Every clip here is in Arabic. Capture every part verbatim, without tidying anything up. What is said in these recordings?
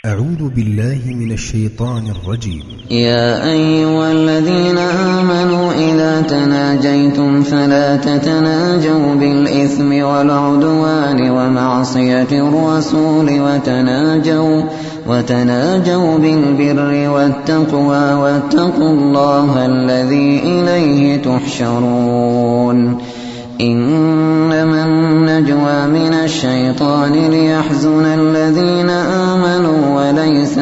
أعوذ بالله من الشيطان الرجيم. يا أيها الذين آمنوا إذا تناجيتم فلا تتناجوا بالإثم والعدوان ومعصية الرسول وتناجوا, وتناجوا بالبر والتقوى واتقوا الله الذي إليه تحشرون. إنما النجوى من الشيطان ليحزن الذين آمنوا وليس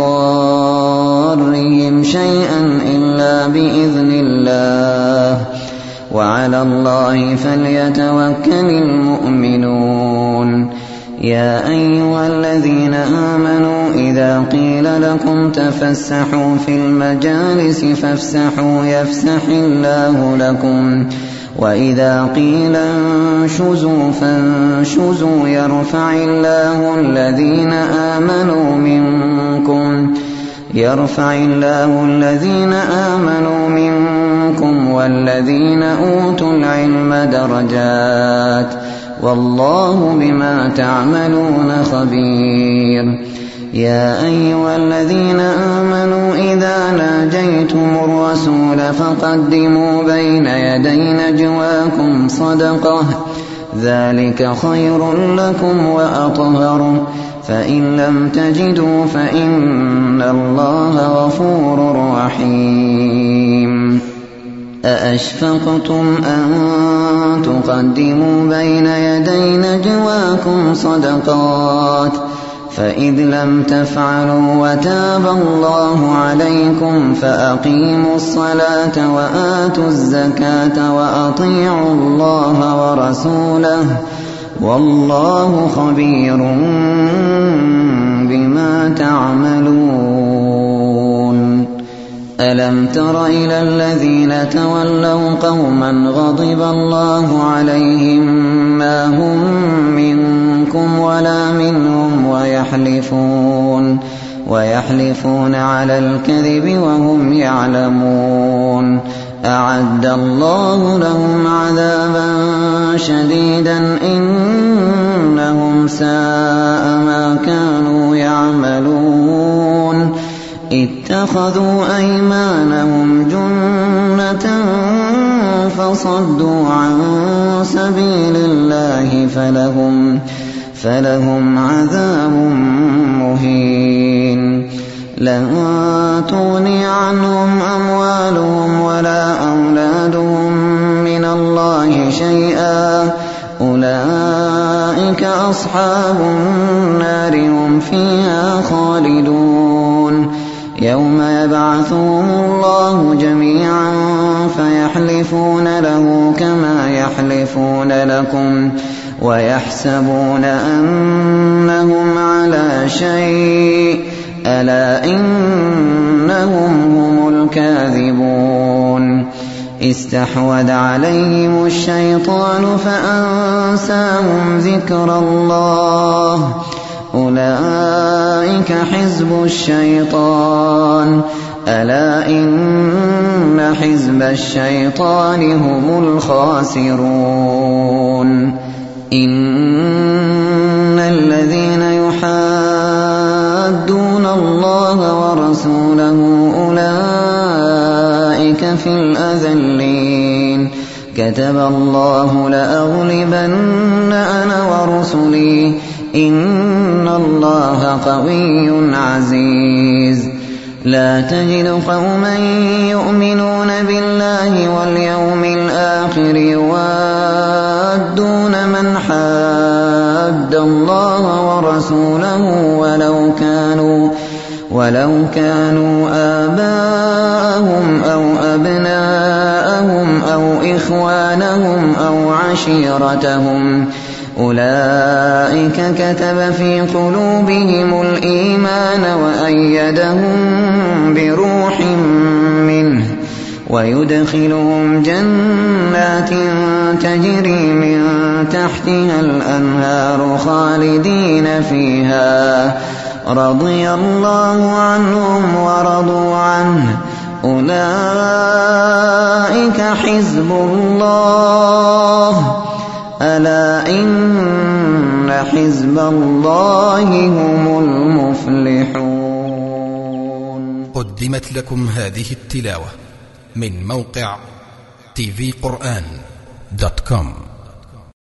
بضارهم شيئا إلا بإذن الله وعلى الله فليتوكل المؤمنون. يا أيها الذين آمنوا إذا قيل لكم تفسحوا في المجالس فافسحوا يفسح الله لكم وإذا قيل انشزوا فانشزوا يرفع الله الذين آمنوا منكم يرفع الله الذين آمنوا منكم والذين أوتوا العلم درجات والله بما تعملون خبير. يا أيها الذين آمنوا إذا ناجيتم الرسول فقدموا بين يدي نجواكم صدقة ذلك خير لكم وأطهر فإن لم تجدوا فإن الله غفور رحيم. أأشفقتم أن تقدموا بين يدي نجواكم صدقات فإذ لم تفعلوا وتاب الله عليكم فأقيموا الصلاة وآتوا الزكاة وأطيعوا الله ورسوله والله خبير بما تعملون. ألم تر إلى الذين تولوا قوما غضب الله عليهم ما هم منكم ولا منهم ويحلفون ويحلفون على الكذب وهم يعلمون. أعد الله لهم عذابا شديدا إنهم ساء ما كانوا يعملون. اتخذوا أيمانهم جنة فصدوا عن سبيل الله فلهم, فلهم عذاب مهين. لن تغني عنهم أموالهم ولا أولادهم من الله شيئا أولئك أصحاب النار هم فيها خالدون. يوم يبعثهم الله جميعا فيحلفون له كما يحلفون لكم ويحسبون أنهم على شيء ألا إنهم هم الكاذبون. استحوذ عليهم الشيطان فأنساهم ذكر الله أولئك حزب الشيطان ألا إن حزب الشيطان هم الخاسرون. إن الذين يحادون الله ورسوله أولئك في الأذلين. كتب الله لأغلبن أنا ورسلي إن الله قوي عزيز. لا تجد قوما يؤمنون بالله واليوم الآخر يوادون من حاد الله ورسوله ولو كانوا ولو كانوا آباءهم أو أبناءهم أو إخوانهم أو عشيرتهم أولئك كتب في قلوبهم الإيمان وأيدهم بروح منه ويدخلهم جنات تجري من تحتها الأنهار خالدين فيها رضي الله عنهم ورضوا عنه أولئك حزب الله ألا إن حزب الله هم المفلحون. المفلحون. قدمت لكم هذه التلاوة من موقع تي في قرآن دوت كوم.